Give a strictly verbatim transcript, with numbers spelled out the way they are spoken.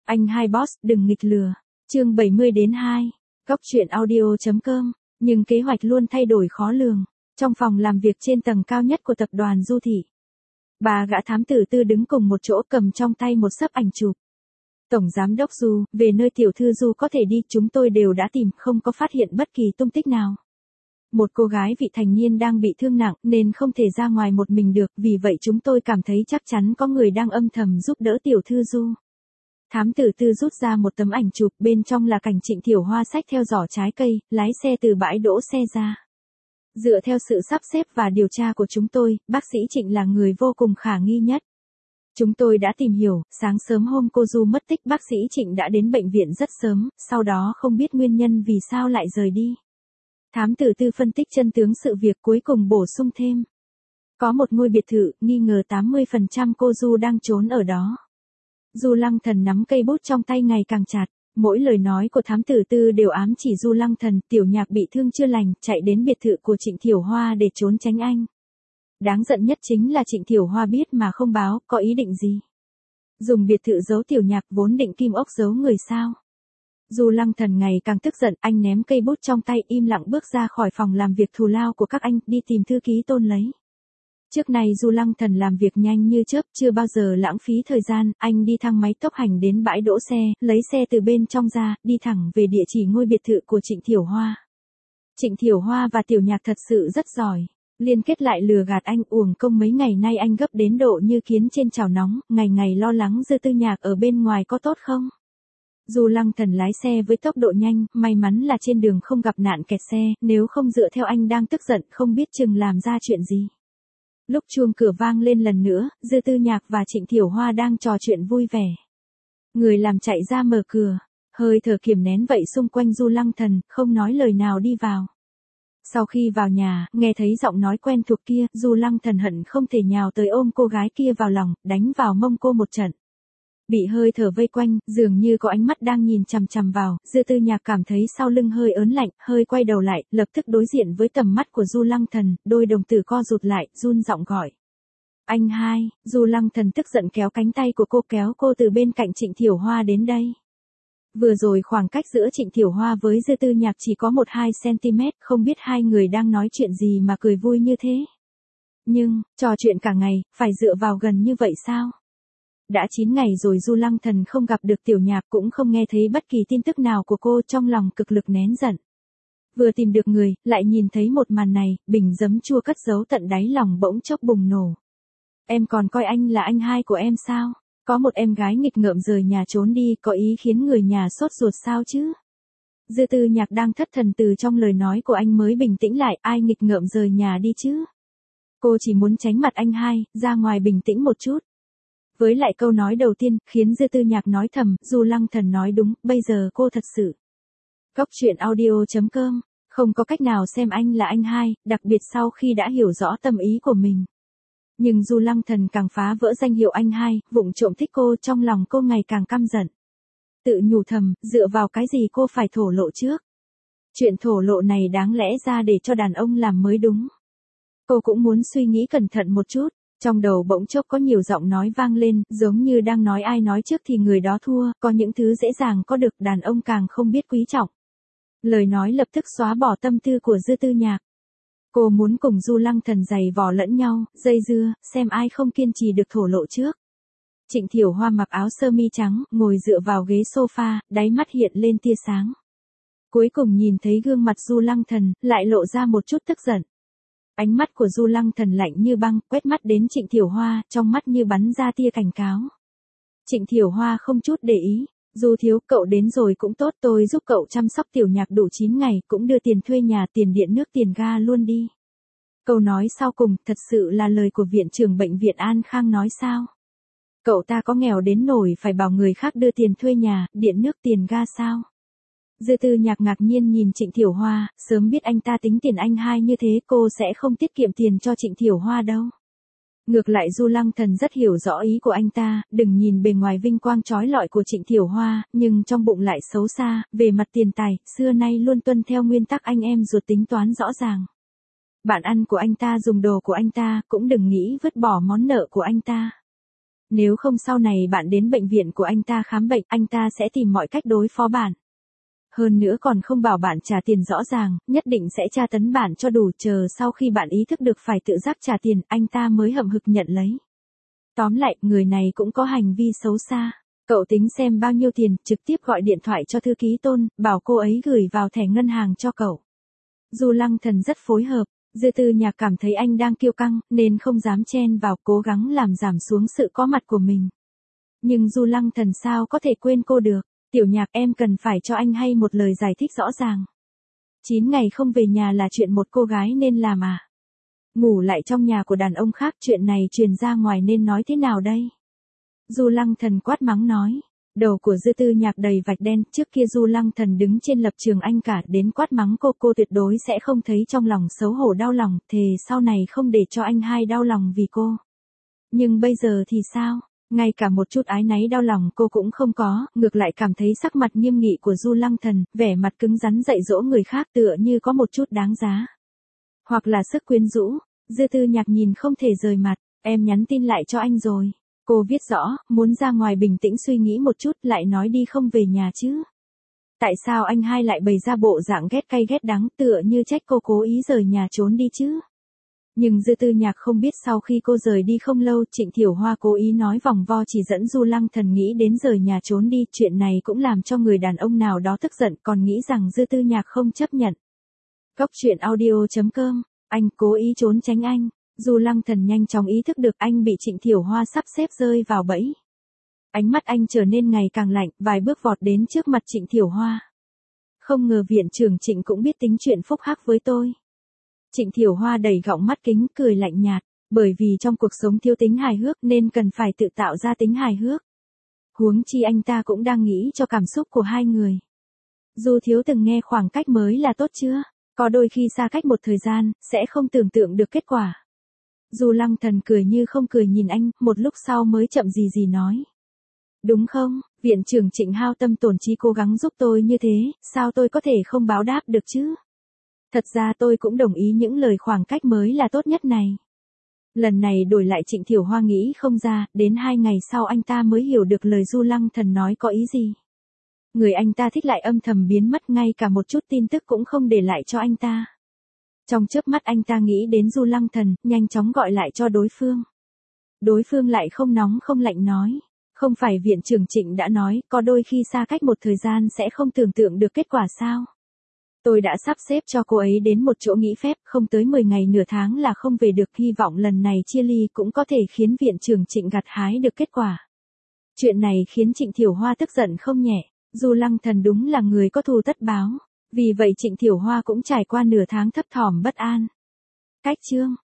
Anh hai boss, đừng nghịch lừa. Chương bảy mươi đến hai. Góc truyện audio.com. Nhưng kế hoạch luôn thay đổi khó lường. Trong phòng làm việc trên tầng cao nhất của tập đoàn Du Thị, bà gã thám tử Tư đứng cùng một chỗ cầm trong tay một xấp ảnh chụp. Tổng giám đốc Du, về nơi tiểu thư Du có thể đi, chúng tôi đều đã tìm, không có phát hiện bất kỳ tung tích nào. Một cô gái vị thành niên đang bị thương nặng nên không thể ra ngoài một mình được, vì vậy chúng tôi cảm thấy chắc chắn có người đang âm thầm giúp đỡ tiểu thư Du. Thám tử Tư rút ra một tấm ảnh chụp, bên trong là cảnh Trịnh Thiểu Hoa xách theo giỏ trái cây, lái xe từ bãi đỗ xe ra. Dựa theo sự sắp xếp và điều tra của chúng tôi, bác sĩ Trịnh là người vô cùng khả nghi nhất. Chúng tôi đã tìm hiểu, sáng sớm hôm cô Du mất tích bác sĩ Trịnh đã đến bệnh viện rất sớm, sau đó không biết nguyên nhân vì sao lại rời đi. Thám tử Tư phân tích chân tướng sự việc, cuối cùng bổ sung thêm. Có một ngôi biệt thự, nghi ngờ tám mươi phần trăm cô Du đang trốn ở đó. Du Lăng Thần nắm cây bút trong tay ngày càng chặt, mỗi lời nói của thám tử Tư đều ám chỉ Du Lăng Thần. Tiểu Nhạc bị thương chưa lành, chạy đến biệt thự của Trịnh Thiểu Hoa để trốn tránh anh. Đáng giận nhất chính là Trịnh Thiểu Hoa biết mà không báo, có ý định gì? Dùng biệt thự giấu Tiểu Nhạc, vốn định kim ốc giấu người sao? Du Lăng Thần ngày càng tức giận, anh ném cây bút trong tay, im lặng bước ra khỏi phòng làm việc thù lao của các anh, đi tìm thư ký Tôn lấy. Trước này Du Lăng Thần làm việc nhanh như chớp, chưa bao giờ lãng phí thời gian, anh đi thang máy tốc hành đến bãi đỗ xe, lấy xe từ bên trong ra, đi thẳng về địa chỉ ngôi biệt thự của Trịnh Thiểu Hoa. Trịnh Thiểu Hoa và Tiểu Nhạc thật sự rất giỏi, liên kết lại lừa gạt anh, uổng công mấy ngày nay anh gấp đến độ như kiến trên chảo nóng, ngày ngày lo lắng Dư Tư Nhạc ở bên ngoài có tốt không. Du Lăng Thần lái xe với tốc độ nhanh, may mắn là trên đường không gặp nạn kẹt xe, nếu không dựa theo anh đang tức giận không biết chừng làm ra chuyện gì. Lúc chuông cửa vang lên lần nữa, Dư Tư Nhạc và Trịnh Thiểu Hoa đang trò chuyện vui vẻ. Người làm chạy ra mở cửa, hơi thở kiềm nén vậy xung quanh Du Lăng Thần, không nói lời nào đi vào. Sau khi vào nhà, nghe thấy giọng nói quen thuộc kia, Du Lăng Thần hận không thể nhào tới ôm cô gái kia vào lòng, đánh vào mông cô một trận. Bị hơi thở vây quanh, dường như có ánh mắt đang nhìn chằm chằm vào, Dư Tư Nhạc cảm thấy sau lưng hơi ớn lạnh, hơi quay đầu lại, lập tức đối diện với tầm mắt của Du Lăng Thần, đôi đồng tử co rụt lại, run giọng gọi. Anh hai, Du Lăng Thần tức giận kéo cánh tay của cô, kéo cô từ bên cạnh Trịnh Thiểu Hoa đến đây. Vừa rồi khoảng cách giữa Trịnh Thiểu Hoa với Dư Tư Nhạc chỉ có một hai xăng-ti-mét, không biết hai người đang nói chuyện gì mà cười vui như thế. Nhưng, trò chuyện cả ngày, phải dựa vào gần như vậy sao? Đã chín ngày rồi Du Lăng Thần không gặp được Tiểu Nhạc, cũng không nghe thấy bất kỳ tin tức nào của cô, trong lòng cực lực nén giận. Vừa tìm được người, lại nhìn thấy một màn này, bình giấm chua cất giấu tận đáy lòng bỗng chốc bùng nổ. Em còn coi anh là anh hai của em sao? Có một em gái nghịch ngợm rời nhà trốn đi, có ý khiến người nhà sốt ruột sao chứ? Dư Tư Nhạc đang thất thần, từ trong lời nói của anh mới bình tĩnh lại, ai nghịch ngợm rời nhà đi chứ? Cô chỉ muốn tránh mặt anh hai, ra ngoài bình tĩnh một chút. Với lại câu nói đầu tiên, khiến Dư Tư Nhạc nói thầm, Du Lăng Thần nói đúng, bây giờ cô thật sự. Góc truyện audio.com, không có cách nào xem anh là anh hai, đặc biệt sau khi đã hiểu rõ tâm ý của mình. Nhưng Du Lăng Thần càng phá vỡ danh hiệu anh hai, vụng trộm thích cô, trong lòng cô ngày càng căm giận. Tự nhủ thầm, dựa vào cái gì cô phải thổ lộ trước. Chuyện thổ lộ này đáng lẽ ra để cho đàn ông làm mới đúng. Cô cũng muốn suy nghĩ cẩn thận một chút. Trong đầu bỗng chốc có nhiều giọng nói vang lên, giống như đang nói ai nói trước thì người đó thua, có những thứ dễ dàng có được, đàn ông càng không biết quý trọng. Lời nói lập tức xóa bỏ tâm tư của Dư Tư Nhạc. Cô muốn cùng Du Lăng Thần giày vò lẫn nhau, dây dưa, xem ai không kiên trì được thổ lộ trước. Trịnh Thiểu Hoa mặc áo sơ mi trắng, ngồi dựa vào ghế sofa, đáy mắt hiện lên tia sáng. Cuối cùng nhìn thấy gương mặt Du Lăng Thần, lại lộ ra một chút tức giận. Ánh mắt của Du Lăng Thần lạnh như băng, quét mắt đến Trịnh Thiểu Hoa, trong mắt như bắn ra tia cảnh cáo. Trịnh Thiểu Hoa không chút để ý, Du thiếu, cậu đến rồi cũng tốt, tôi giúp cậu chăm sóc Tiểu Nhạc đủ chín ngày, cũng đưa tiền thuê nhà, tiền điện nước, tiền ga luôn đi. Câu nói sau cùng, thật sự là lời của viện trưởng bệnh viện An Khang nói sao? Cậu ta có nghèo đến nổi phải bảo người khác đưa tiền thuê nhà, điện nước, tiền ga sao? Dư Tư Nhạc ngạc nhiên nhìn Trịnh Thiểu Hoa, sớm biết anh ta tính tiền anh hai như thế, cô sẽ không tiết kiệm tiền cho Trịnh Thiểu Hoa đâu. Ngược lại Du Lăng Thần rất hiểu rõ ý của anh ta, đừng nhìn bề ngoài vinh quang trói lọi của Trịnh Thiểu Hoa, nhưng trong bụng lại xấu xa, về mặt tiền tài, xưa nay luôn tuân theo nguyên tắc anh em ruột tính toán rõ ràng. Bạn ăn của anh ta dùng đồ của anh ta, cũng đừng nghĩ vứt bỏ món nợ của anh ta. Nếu không sau này bạn đến bệnh viện của anh ta khám bệnh, anh ta sẽ tìm mọi cách đối phó bạn. Hơn nữa còn không bảo bạn trả tiền rõ ràng, nhất định sẽ tra tấn bạn cho đủ, chờ sau khi bạn ý thức được phải tự giác trả tiền, anh ta mới hậm hực nhận lấy. Tóm lại, người này cũng có hành vi xấu xa. Cậu tính xem bao nhiêu tiền, trực tiếp gọi điện thoại cho thư ký Tôn, bảo cô ấy gửi vào thẻ ngân hàng cho cậu. Du Lăng Thần rất phối hợp, Dư Tư Nhạc cảm thấy anh đang kiêu căng, nên không dám chen vào, cố gắng làm giảm xuống sự có mặt của mình. Nhưng Du Lăng Thần sao có thể quên cô được, Tiểu Nhạc em cần phải cho anh hay một lời giải thích rõ ràng. chín ngày không về nhà là chuyện một cô gái nên làm à? Ngủ lại trong nhà của đàn ông khác, chuyện này truyền ra ngoài nên nói thế nào đây? Du Lăng Thần quát mắng nói. Đầu của Dư Tư Nhạc đầy vạch đen, trước kia Du Lăng Thần đứng trên lập trường anh cả, đến quát mắng cô, cô tuyệt đối sẽ không thấy trong lòng xấu hổ đau lòng, thề sau này không để cho anh hai đau lòng vì cô. Nhưng bây giờ thì sao? Ngay cả một chút ái náy đau lòng cô cũng không có, ngược lại cảm thấy sắc mặt nghiêm nghị của Du Lăng Thần, vẻ mặt cứng rắn dạy dỗ người khác tựa như có một chút đáng giá. Hoặc là sức quyến rũ. Dư Tư Nhạc nhìn không thể rời mặt, em nhắn tin lại cho anh rồi. Cô viết rõ, muốn ra ngoài bình tĩnh suy nghĩ một chút, lại nói đi không về nhà chứ. Tại sao anh hai lại bày ra bộ dạng ghét cay ghét đắng, tựa như trách cô cố ý rời nhà trốn đi chứ? Nhưng Dư Tư Nhạc không biết sau khi cô rời đi không lâu, Trịnh Thiểu Hoa cố ý nói vòng vo chỉ dẫn Du Lăng Thần nghĩ đến rời nhà trốn đi, chuyện này cũng làm cho người đàn ông nào đó tức giận, còn nghĩ rằng Dư Tư Nhạc không chấp nhận. Cốc truyện audio chấm com, anh cố ý trốn tránh anh. Du Lăng Thần nhanh chóng ý thức được anh bị Trịnh Thiểu Hoa sắp xếp rơi vào bẫy. Ánh mắt anh trở nên ngày càng lạnh, vài bước vọt đến trước mặt Trịnh Thiểu Hoa. Không ngờ viện trưởng Trịnh cũng biết tính chuyện phúc hắc với tôi. Trịnh Thiểu Hoa đẩy gọng mắt kính, cười lạnh nhạt, bởi vì trong cuộc sống thiếu tính hài hước nên cần phải tự tạo ra tính hài hước. Huống chi anh ta cũng đang nghĩ cho cảm xúc của hai người. Du thiếu từng nghe khoảng cách mới là tốt chưa? Có đôi khi xa cách một thời gian, sẽ không tưởng tượng được kết quả. Du Lăng Thần cười như không cười nhìn anh, một lúc sau mới chậm gì gì nói. Đúng không, viện trưởng Trịnh hao tâm tổn trí cố gắng giúp tôi như thế, sao tôi có thể không báo đáp được chứ? Thật ra tôi cũng đồng ý những lời khoảng cách mới là tốt nhất này. Lần này đổi lại Trịnh Thiểu Hoa nghĩ không ra, đến hai ngày sau anh ta mới hiểu được lời Du Lăng Thần nói có ý gì. Người anh ta thích lại âm thầm biến mất, ngay cả một chút tin tức cũng không để lại cho anh ta. Trong chớp mắt anh ta nghĩ đến Du Lăng Thần, nhanh chóng gọi lại cho đối phương. Đối phương lại không nóng không lạnh nói. Không phải viện trưởng Trịnh đã nói, có đôi khi xa cách một thời gian sẽ không tưởng tượng được kết quả sao? Tôi đã sắp xếp cho cô ấy đến một chỗ nghỉ phép, không tới mười ngày nửa tháng là không về được, hy vọng lần này chia ly cũng có thể khiến viện trưởng Trịnh gặt hái được kết quả. Chuyện này khiến Trịnh Thiểu Hoa tức giận không nhẹ, Du Lăng Thần đúng là người có thù tất báo. Vì vậy Trịnh Thiểu Hoa cũng trải qua nửa tháng thấp thỏm bất an. Cách chương